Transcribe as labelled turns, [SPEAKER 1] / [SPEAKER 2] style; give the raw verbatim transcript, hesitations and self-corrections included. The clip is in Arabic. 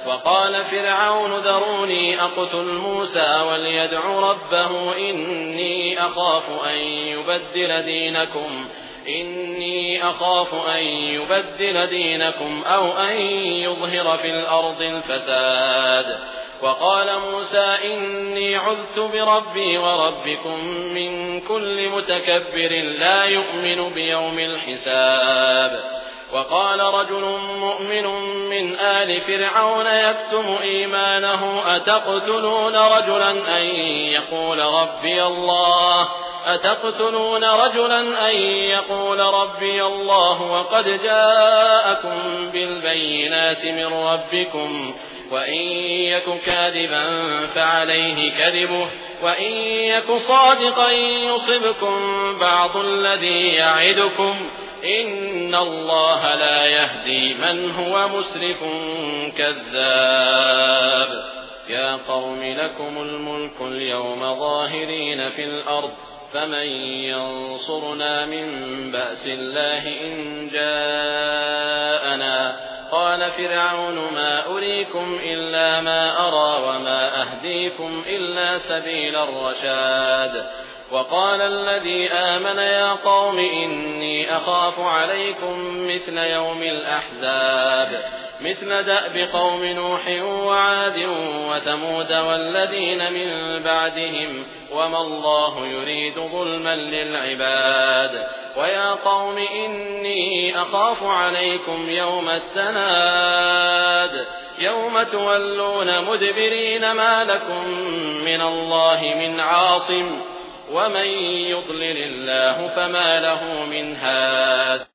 [SPEAKER 1] وقال فرعون ذروني أقتل موسى وليدع ربه إني أخاف أن يبدل دينكم إني أخاف أن يبدل دينكم أو أن يظهر في الأرض الفساد. وقال موسى إني عذت بربي وربكم من كل متكبر لا يؤمن بيوم الحساب. وقال رجل مؤمن من آل فرعون يكتم إيمانه أتقتلون رجلا أن يقول ربي الله أتقتلون رجلا أن يقول ربي الله وقد جاءكم بالبينات من ربكم وإن يك كاذبا فعليه كذبه وإن يك صادقا يصبكم بعض الذي يعدكم إن الله لا يهدي من هو مسرف كذاب. يا قوم لكم الملك اليوم ظاهرين في الأرض فمن ينصرنا من بأس الله إن جاءنا. قال فرعون ما أريكم إلا ما أرى وما أهديكم إلا سبيل الرشاد. وقال الذي آمن يا قوم إني أخاف عليكم مثل يوم الأحزاب مثل دأب قوم نوح وعاد وثمود والذين من بعدهم وما الله يريد ظلما للعباد. ويا قوم إني أخاف عليكم يوم التناد يوم تولون مدبرين ما لكم من الله من عاصم ومن يضلل الله فما له من هاد.